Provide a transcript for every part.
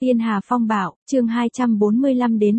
Tiên Hà Phong Bạo, chương 245 đến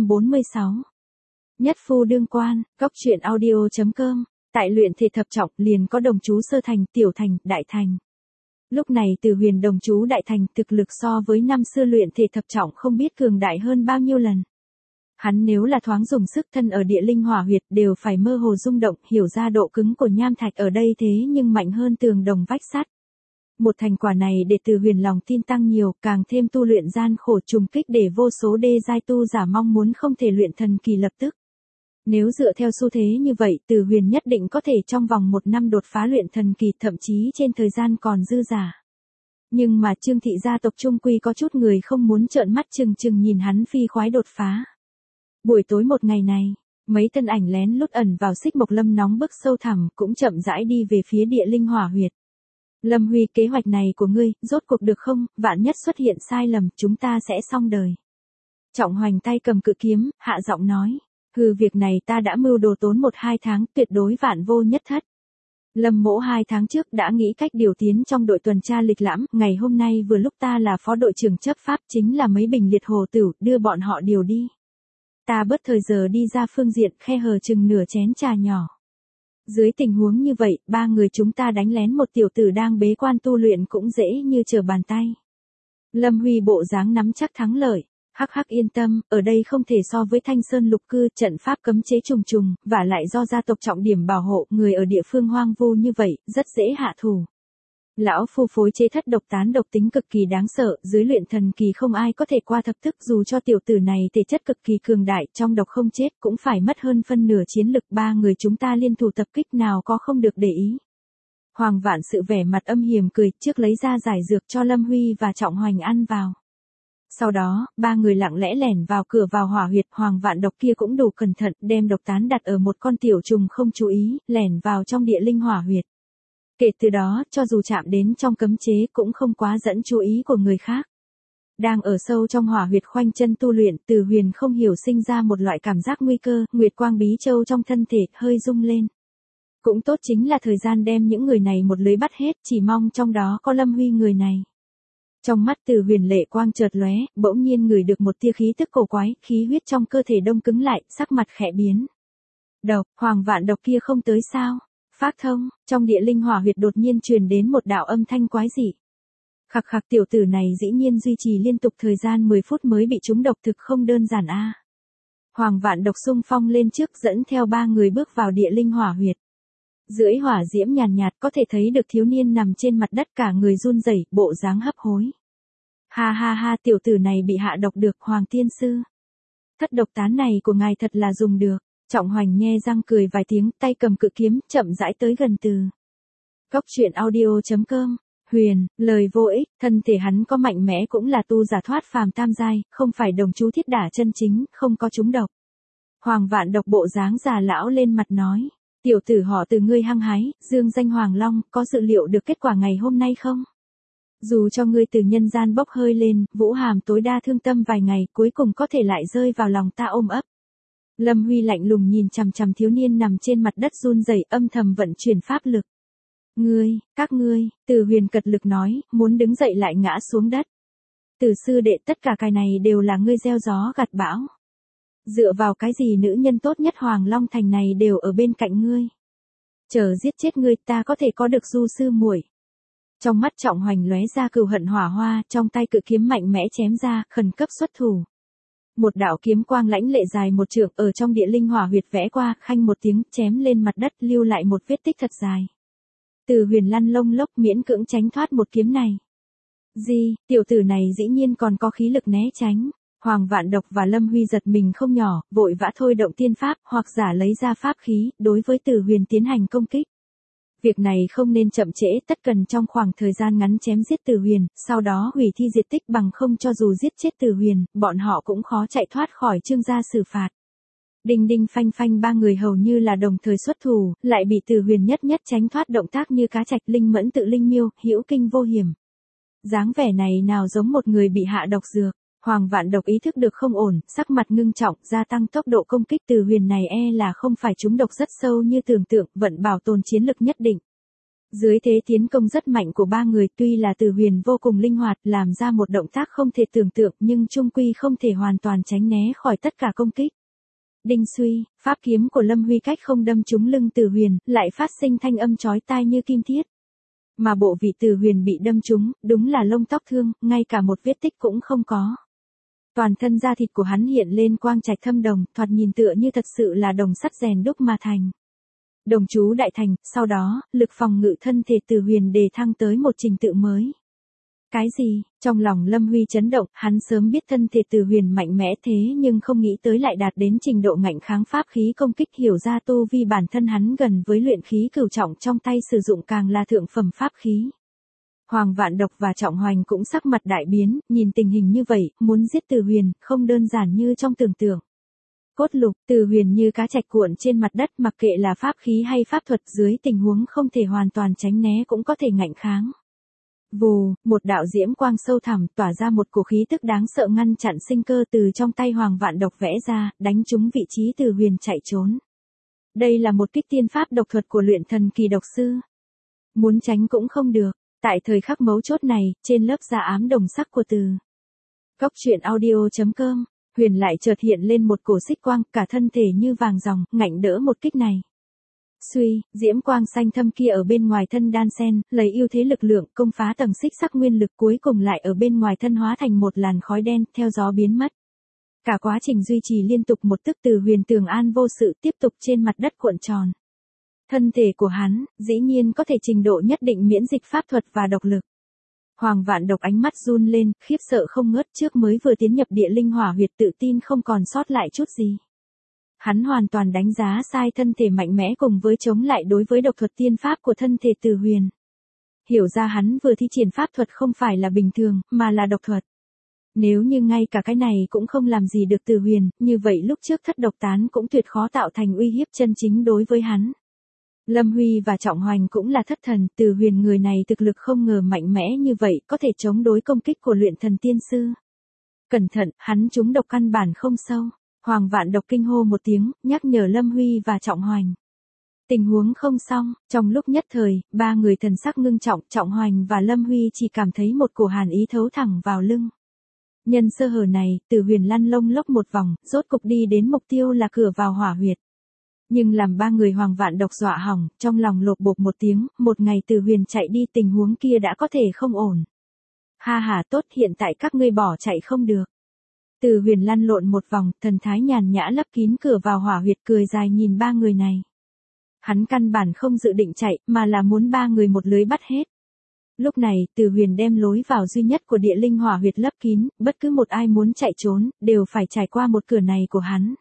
246. Nhất phu đương quan, góc truyện audio.com, tại luyện thể thập trọng liền có đồng chú sơ thành, tiểu thành, đại thành. Lúc này Từ Huyền đồng chú đại thành thực lực so với năm xưa luyện thể thập trọng không biết cường đại hơn bao nhiêu lần. Hắn nếu là thoáng dùng sức thân ở địa linh hỏa huyệt đều phải mơ hồ rung động, hiểu ra độ cứng của nham thạch ở đây thế nhưng mạnh hơn tường đồng vách sắt. Một thành quả này để Từ Huyền lòng tin tăng nhiều, càng thêm tu luyện gian khổ trùng kích để vô số đê giai tu giả mong muốn không thể luyện thần kỳ lập tức. Nếu dựa theo xu thế như vậy, Từ Huyền nhất định có thể trong vòng 1 năm đột phá luyện thần kỳ, thậm chí trên thời gian còn dư giả. Nhưng mà Trương thị gia tộc trung quy có chút người không muốn trợn mắt chừng chừng nhìn hắn phi khoái đột phá. Buổi tối một ngày này, mấy thân ảnh lén lút ẩn vào Xích Mộc Lâm nóng bức sâu thẳm cũng chậm rãi đi về phía địa linh hỏa huyệt. Lâm Huy, kế hoạch này của ngươi, rốt cuộc được không, vạn nhất xuất hiện sai lầm, chúng ta sẽ xong đời. Trọng Hoành tay cầm cự kiếm, hạ giọng nói. Việc này ta đã mưu đồ tốn 1-2 tháng, tuyệt đối vạn vô nhất thất. Lâm Mỗ 2 tháng trước đã nghĩ cách điều tiến trong đội tuần tra lịch lãm, ngày hôm nay vừa lúc ta là phó đội trưởng chấp pháp chính là mấy bình liệt hồ tử, đưa bọn họ điều đi. Ta bớt thời giờ đi ra phương diện, khe hở chừng nửa chén trà nhỏ. Dưới tình huống như vậy, 3 người chúng ta đánh lén một tiểu tử đang bế quan tu luyện cũng dễ như trở bàn tay. Lâm Huy bộ dáng nắm chắc thắng lợi. Hắc yên tâm, ở đây không thể so với Thanh Sơn lục cư, trận pháp cấm chế trùng trùng, và lại do gia tộc trọng điểm bảo hộ, người ở địa phương hoang vu như vậy, rất dễ hạ thủ. Lão phu phối chế thất độc tán độc tính cực kỳ đáng sợ, dưới luyện thần kỳ không ai có thể qua thập thức, dù cho tiểu tử này thể chất cực kỳ cường đại, trong độc không chết cũng phải mất hơn phân nửa chiến lực, 3 người chúng ta liên thủ tập kích nào có không được để ý. Hoàng Vạn Sự vẻ mặt âm hiểm cười, trước lấy ra giải dược cho Lâm Huy và Trọng Hoành ăn vào. Sau đó, 3 người lặng lẽ lẻn vào cửa vào hỏa huyệt, Hoàng Vạn Độc kia cũng đủ cẩn thận, đem độc tán đặt ở một con tiểu trùng không chú ý, lẻn vào trong địa linh hỏa huyệt. Kể từ đó, cho dù chạm đến trong cấm chế cũng không quá dẫn chú ý của người khác. Đang ở sâu trong hỏa huyệt khoanh chân tu luyện, Từ Huyền không hiểu sinh ra một loại cảm giác nguy cơ, Nguyệt Quang Bí Châu trong thân thể hơi rung lên. Cũng tốt chính là thời gian đem những người này một lưới bắt hết, chỉ mong trong đó có Lâm Huy người này. Trong mắt Từ Huyền lệ quang chợt lóe, bỗng nhiên ngửi được một tia khí tức cổ quái, khí huyết trong cơ thể đông cứng lại, sắc mặt khẽ biến. Độc, Hoàng Vạn Độc kia không tới sao? Phác thông, trong địa linh hỏa huyệt đột nhiên truyền đến một đạo âm thanh quái dị. Khặc khặc, tiểu tử này dĩ nhiên duy trì liên tục thời gian 10 phút mới bị trúng độc, thực không đơn giản a. Hoàng Vạn Độc xung phong lên trước dẫn theo 3 người bước vào địa linh hỏa huyệt. Dưới hỏa diễm nhàn nhạt có thể thấy được thiếu niên nằm trên mặt đất cả người run rẩy, bộ dáng hấp hối. Ha, tiểu tử này bị hạ độc được, Hoàng tiên sư. Thất độc tán này của ngài thật là dùng được. Trọng Hoành nhe răng cười vài tiếng, tay cầm cự kiếm, chậm rãi tới gần Từ. Góc truyện audio.com, Huyền, lời vô ích, thân thể hắn có mạnh mẽ cũng là tu giả thoát phàm tam giai, không phải đồng chú thiết đả chân chính, không có trúng độc. Hoàng Vạn Độc bộ dáng già lão lên mặt nói. Tiểu tử họ Từ ngươi hăng hái, dương danh Hoàng Long, có dự liệu được kết quả ngày hôm nay không? Dù cho ngươi từ nhân gian bốc hơi lên, Vũ Hàm tối đa thương tâm vài ngày, cuối cùng có thể lại rơi vào lòng ta ôm ấp. Lâm Huy lạnh lùng nhìn chằm chằm thiếu niên nằm trên mặt đất run rẩy, âm thầm vận chuyển pháp lực. Các ngươi, Từ Huyền cật lực nói, muốn đứng dậy lại ngã xuống đất. Từ sư đệ, tất cả cái này đều là ngươi gieo gió gặt bão. Dựa vào cái gì nữ nhân tốt nhất Hoàng Long Thành này đều ở bên cạnh ngươi. Chờ giết chết ngươi ta có thể có được du sư muội. Trong mắt Trọng Hoành lóe ra cừu hận hỏa hoa, trong tay cự kiếm mạnh mẽ chém ra, khẩn cấp xuất thủ. Một đạo kiếm quang lãnh lệ dài 1 trượng ở trong địa linh hỏa huyệt vẽ qua, khanh một tiếng chém lên mặt đất, lưu lại một vết tích thật dài. Từ Huyền lăn lông lốc miễn cưỡng tránh thoát một kiếm này. Tiểu tử này dĩ nhiên còn có khí lực né tránh. Hoàng Vạn Độc và Lâm Huy giật mình không nhỏ, vội vã thôi động tiên pháp, hoặc giả lấy ra pháp khí, đối với Từ Huyền tiến hành công kích. Việc này không nên chậm trễ, tất cần trong khoảng thời gian ngắn chém giết Từ Huyền, sau đó hủy thi diệt tích, bằng không cho dù giết chết Từ Huyền, bọn họ cũng khó chạy thoát khỏi Trương gia xử phạt. Đinh đinh phanh phanh, 3 người hầu như là đồng thời xuất thủ, lại bị Từ Huyền nhất tránh thoát, động tác như cá trạch, linh mẫn tự linh miêu, hữu kinh vô hiểm. Dáng vẻ này nào giống một người bị hạ độc dược. Hoàng Vạn Độc ý thức được không ổn, sắc mặt ngưng trọng, gia tăng tốc độ công kích. Từ Huyền này là không phải trúng độc rất sâu như tưởng tượng, vẫn bảo tồn chiến lực nhất định. Dưới thế tiến công rất mạnh của ba người, tuy là Từ Huyền vô cùng linh hoạt, làm ra một động tác không thể tưởng tượng, nhưng chung quy không thể hoàn toàn tránh né khỏi tất cả công kích. Đinh suy, pháp kiếm của Lâm Huy cách không đâm trúng lưng Từ Huyền, lại phát sinh thanh âm chói tai như kim thiết. Mà bộ vị Từ Huyền bị đâm trúng, đúng là lông tóc thương, ngay cả một vết tích cũng không có. Toàn thân da thịt của hắn hiện lên quang trạch thâm đồng, thoạt nhìn tựa như thật sự là đồng sắt rèn đúc mà thành. Đồng chú đại thành, sau đó, lực phòng ngự thân thể Từ Huyền đề thăng tới một trình tự mới. Cái gì? Trong lòng Lâm Huy chấn động, hắn sớm biết thân thể Từ Huyền mạnh mẽ thế nhưng không nghĩ tới lại đạt đến trình độ ngạnh kháng pháp khí công kích, hiểu ra tu vi bản thân hắn gần với luyện khí cửu trọng, trong tay sử dụng càng là thượng phẩm pháp khí. Hoàng Vạn Độc và Trọng Hoành cũng sắc mặt đại biến, nhìn tình hình như vậy, muốn giết Từ Huyền, không đơn giản như trong tưởng tượng. Cốt lục, Từ Huyền như cá trạch cuộn trên mặt đất, mặc kệ là pháp khí hay pháp thuật, dưới tình huống không thể hoàn toàn tránh né cũng có thể ngạnh kháng. Vù, một đạo diễm quang sâu thẳm tỏa ra một cổ khí tức đáng sợ ngăn chặn sinh cơ từ trong tay Hoàng Vạn Độc vẽ ra, đánh trúng vị trí Từ Huyền chạy trốn. Đây là một kích tiên pháp độc thuật của luyện thần kỳ độc sư. Muốn tránh cũng không được. Tại thời khắc mấu chốt này, trên lớp da ám đồng sắc của Từ Cốc truyện audio.com, Huyền lại chợt hiện lên một cổ xích quang, cả thân thể như vàng ròng, ngạnh đỡ một kích này. Suy, diễm quang xanh thâm kia ở bên ngoài thân đan sen, lấy ưu thế lực lượng, công phá tầng xích sắc nguyên lực, cuối cùng lại ở bên ngoài thân hóa thành một làn khói đen, theo gió biến mất. Cả quá trình duy trì liên tục một tức, Từ Huyền tường an vô sự tiếp tục trên mặt đất cuộn tròn. Thân thể của hắn, dĩ nhiên có thể trình độ nhất định miễn dịch pháp thuật và độc lực. Hoàng Vạn Độc ánh mắt run lên, khiếp sợ không ngớt, trước mới vừa tiến nhập địa linh hỏa huyệt tự tin không còn sót lại chút gì. Hắn hoàn toàn đánh giá sai thân thể mạnh mẽ cùng với chống lại đối với độc thuật tiên pháp của thân thể Từ Huyền. Hiểu ra hắn vừa thi triển pháp thuật không phải là bình thường, mà là độc thuật. Nếu như ngay cả cái này cũng không làm gì được Từ Huyền, như vậy lúc trước thất độc tán cũng tuyệt khó tạo thành uy hiếp chân chính đối với hắn. Lâm Huy và Trọng Hoành cũng là thất thần, Từ Huyền người này thực lực không ngờ mạnh mẽ như vậy, có thể chống đối công kích của luyện thần tiên sư. Cẩn thận, hắn trúng độc căn bản không sâu. Hoàng Vạn Độc kinh hô một tiếng, nhắc nhở Lâm Huy và Trọng Hoành. Tình huống không xong, trong lúc nhất thời, ba người thần sắc ngưng trọng, Trọng Hoành và Lâm Huy chỉ cảm thấy một cổ hàn ý thấu thẳng vào lưng. Nhân sơ hở này, Từ Huyền lăn lông lốc một vòng, rốt cục đi đến mục tiêu là cửa vào hỏa huyệt. Nhưng làm ba người Hoàng Vạn Độc dọa hỏng, trong lòng lột bột một tiếng, một ngày Từ Huyền chạy đi tình huống kia đã có thể không ổn. Ha ha, tốt, hiện tại các ngươi bỏ chạy không được. Từ Huyền lăn lộn một vòng, thần thái nhàn nhã lấp kín cửa vào hỏa huyệt, cười dài nhìn ba người này. Hắn căn bản không dự định chạy, mà là muốn ba người một lưới bắt hết. Lúc này, Từ Huyền đem lối vào duy nhất của địa linh hỏa huyệt lấp kín, bất cứ một ai muốn chạy trốn, đều phải trải qua một cửa này của hắn.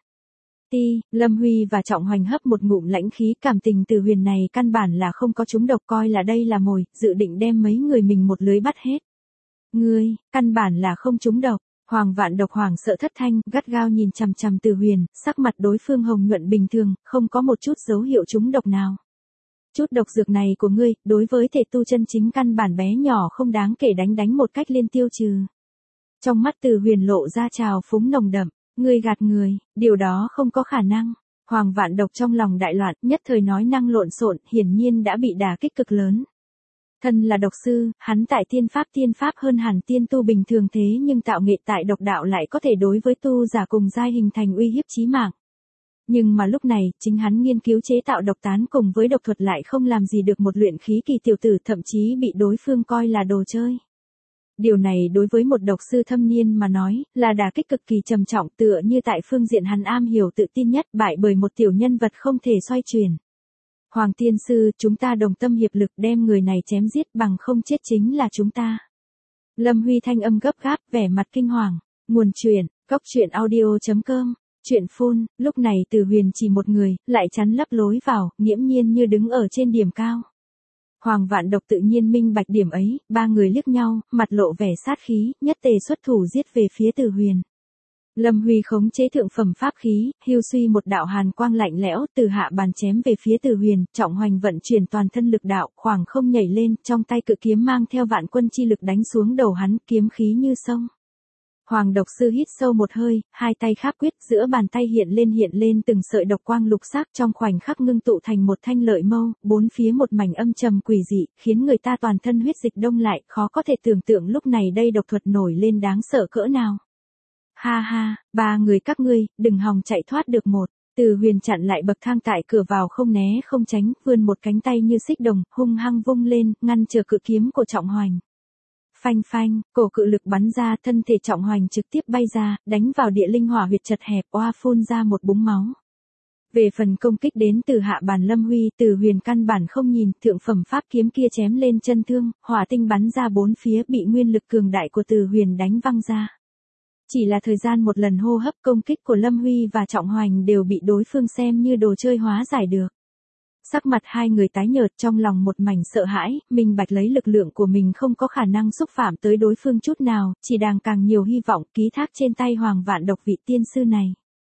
Lâm Huy và Trọng Hoành hấp một ngụm lãnh khí, cảm tình Từ Huyền này căn bản là không có trúng độc, coi là đây là mồi, dự định đem mấy người mình một lưới bắt hết. Ngươi, căn bản là không trúng độc. Hoàng Vạn Độc hoảng sợ thất thanh, gắt gao nhìn chằm chằm Từ Huyền, sắc mặt đối phương hồng nhuận bình thường, không có một chút dấu hiệu trúng độc nào. Chút độc dược này của ngươi, đối với thể tu chân chính căn bản bé nhỏ không đáng kể, đánh một cách liên tiêu trừ. Trong mắt Từ Huyền lộ ra trào phúng nồng đậm, ngươi gạt người, điều đó không có khả năng. Hoàng Vạn Độc trong lòng đại loạn, nhất thời nói năng lộn xộn, hiển nhiên đã bị đả kích cực lớn. Thân là độc sư, hắn tại tiên pháp hơn hẳn tiên tu bình thường, thế nhưng tạo nghệ tại độc đạo lại có thể đối với tu giả cùng giai hình thành uy hiếp chí mạng. Nhưng mà lúc này, chính hắn nghiên cứu chế tạo độc tán cùng với độc thuật lại không làm gì được một luyện khí kỳ tiểu tử, thậm chí bị đối phương coi là đồ chơi. Điều này đối với một độc sư thâm niên mà nói, là đả kích cực kỳ trầm trọng, tựa như tại phương diện hắn am hiểu tự tin nhất, bại bởi một tiểu nhân vật không thể xoay chuyển. Hoàng tiên sư, chúng ta đồng tâm hiệp lực đem người này chém giết, bằng không chết chính là chúng ta. Lâm Huy thanh âm gấp gáp, vẻ mặt kinh hoàng. Nguồn truyện, Cốc truyện audio.com, truyện phun, lúc này Từ Huyền chỉ một người, lại chắn lấp lối vào, nghiễm nhiên như đứng ở trên điểm cao. Hoàng Vạn Độc tự nhiên minh bạch điểm ấy, ba người liếc nhau, mặt lộ vẻ sát khí, nhất tề xuất thủ giết về phía Từ Huyền. Lâm Huy khống chế thượng phẩm pháp khí, hưu suy một đạo hàn quang lạnh lẽo từ hạ bàn chém về phía Từ Huyền, Trọng Hoành vận chuyển toàn thân lực đạo, khoảng không nhảy lên, trong tay cự kiếm mang theo vạn quân chi lực đánh xuống đầu hắn, kiếm khí như sông. Hoàng độc sư hít sâu một hơi, hai tay kháp quyết, giữa bàn tay hiện lên từng sợi độc quang lục sắc, trong khoảnh khắc ngưng tụ thành một thanh lợi mâu, bốn phía một mảnh âm trầm quỷ dị, khiến người ta toàn thân huyết dịch đông lại, khó có thể tưởng tượng lúc này đây độc thuật nổi lên đáng sợ cỡ nào. Ha ha, ba người các ngươi, đừng hòng chạy thoát được một. Từ Huyền chặn lại bậc thang tại cửa vào không né không tránh, vươn một cánh tay như xích đồng, hung hăng vung lên, ngăn trở cự kiếm của Trọng Hoành. Phanh phanh, cổ cự lực bắn ra, thân thể Trọng Hoành trực tiếp bay ra, đánh vào địa linh hỏa huyệt chật hẹp, oa phun ra một búng máu. Về phần công kích đến từ hạ bàn Lâm Huy, Từ Huyền căn bản không nhìn, thượng phẩm pháp kiếm kia chém lên chân thương, hỏa tinh bắn ra bốn phía, bị nguyên lực cường đại của Từ Huyền đánh văng ra. Chỉ là thời gian một lần hô hấp, công kích của Lâm Huy và Trọng Hoành đều bị đối phương xem như đồ chơi hóa giải được. Sắc mặt hai người tái nhợt, trong lòng một mảnh sợ hãi, minh bạch lấy lực lượng của mình không có khả năng xúc phạm tới đối phương chút nào, chỉ đang càng nhiều hy vọng ký thác trên tay Hoàng Vạn Độc vị tiên sư này.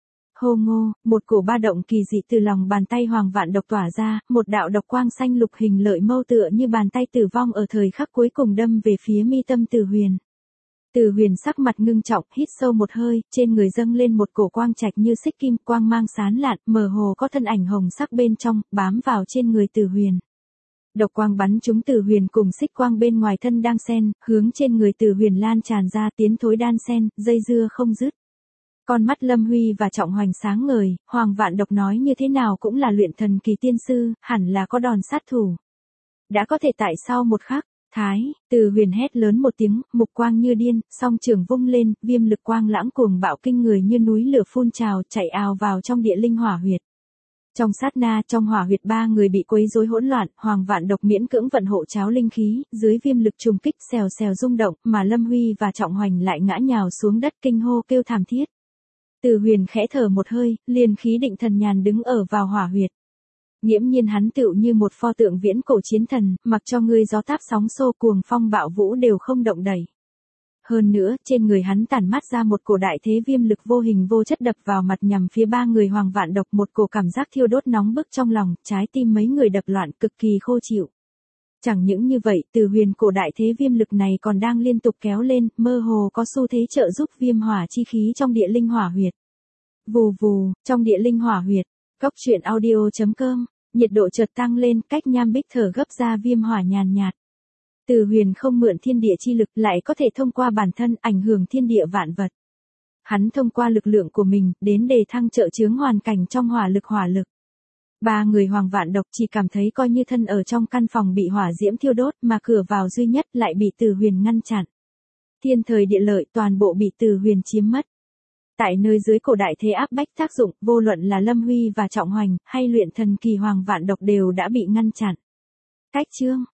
Hô ngô, một cổ ba động kỳ dị từ lòng bàn tay Hoàng Vạn Độc tỏa ra, một đạo độc quang xanh lục hình lợi mâu tựa như bàn tay tử vong ở thời khắc cuối cùng đâm về phía mi tâm Từ Huyền. Từ Huyền sắc mặt ngưng trọng, hít sâu một hơi, trên người dâng lên một cổ quang trạch như xích kim, quang mang sáng lạn, mơ hồ có thân ảnh hồng sắc bên trong, bám vào trên người Từ Huyền. Độc quang bắn trúng Từ Huyền cùng xích quang bên ngoài thân đang xen, hướng trên người Từ Huyền lan tràn ra, tiến thối đan xen, dây dưa không dứt. Con mắt Lâm Huy và Trọng Hoành sáng ngời, Hoàng Vạn Độc nói như thế nào cũng là luyện thần kỳ tiên sư, hẳn là có đòn sát thủ. Đã có thể tại sau một khắc. Từ Huyền hét lớn một tiếng, mục quang như điên, song trường vung lên, viêm lực quang lãng cuồng bạo kinh người như núi lửa phun trào, chạy ào vào trong địa linh hỏa huyệt. Trong sát na, trong hỏa huyệt ba người bị quấy rối hỗn loạn, Hoàng Vạn Độc miễn cưỡng vận hộ cháo linh khí, dưới viêm lực trùng kích xèo xèo rung động, mà Lâm Huy và Trọng Hoành lại ngã nhào xuống đất kinh hô kêu thảm thiết. Từ Huyền khẽ thở một hơi, liền khí định thần nhàn đứng ở vào hỏa huyệt. Nghiễm nhiên hắn tựu như một pho tượng viễn cổ chiến thần, mặc cho ngươi gió táp sóng xô cuồng phong bạo vũ đều không động đẩy. Hơn nữa, trên người hắn tản mát ra một cổ đại thế viêm lực vô hình vô chất đập vào mặt nhằm phía ba người Hoàng Vạn Độc, một cổ cảm giác thiêu đốt nóng bức trong lòng, trái tim mấy người đập loạn cực kỳ khô chịu. Chẳng những như vậy, Từ Huyền cổ đại thế viêm lực này còn đang liên tục kéo lên, mơ hồ có xu thế trợ giúp viêm hỏa chi khí trong địa linh hỏa huyệt. Vù vù, trong địa linh hỏa huyệt, Góc truyện audio.com, nhiệt độ chợt tăng lên, cách nham bích thở gấp ra viêm hỏa nhàn nhạt. Từ Huyền không mượn thiên địa chi lực lại có thể thông qua bản thân ảnh hưởng thiên địa vạn vật. Hắn thông qua lực lượng của mình, đến đề thăng trợ chướng hoàn cảnh trong hỏa lực. Ba người Hoàng Vạn Độc chỉ cảm thấy coi như thân ở trong căn phòng bị hỏa diễm thiêu đốt, mà cửa vào duy nhất lại bị Từ Huyền ngăn chặn. Thiên thời địa lợi toàn bộ bị Từ Huyền chiếm mất. Tại nơi dưới cổ đại thế áp bách tác dụng, vô luận là Lâm Huy và Trọng Hoành, hay luyện thần kỳ Hoàng Vạn Độc đều đã bị ngăn chặn. Cách chương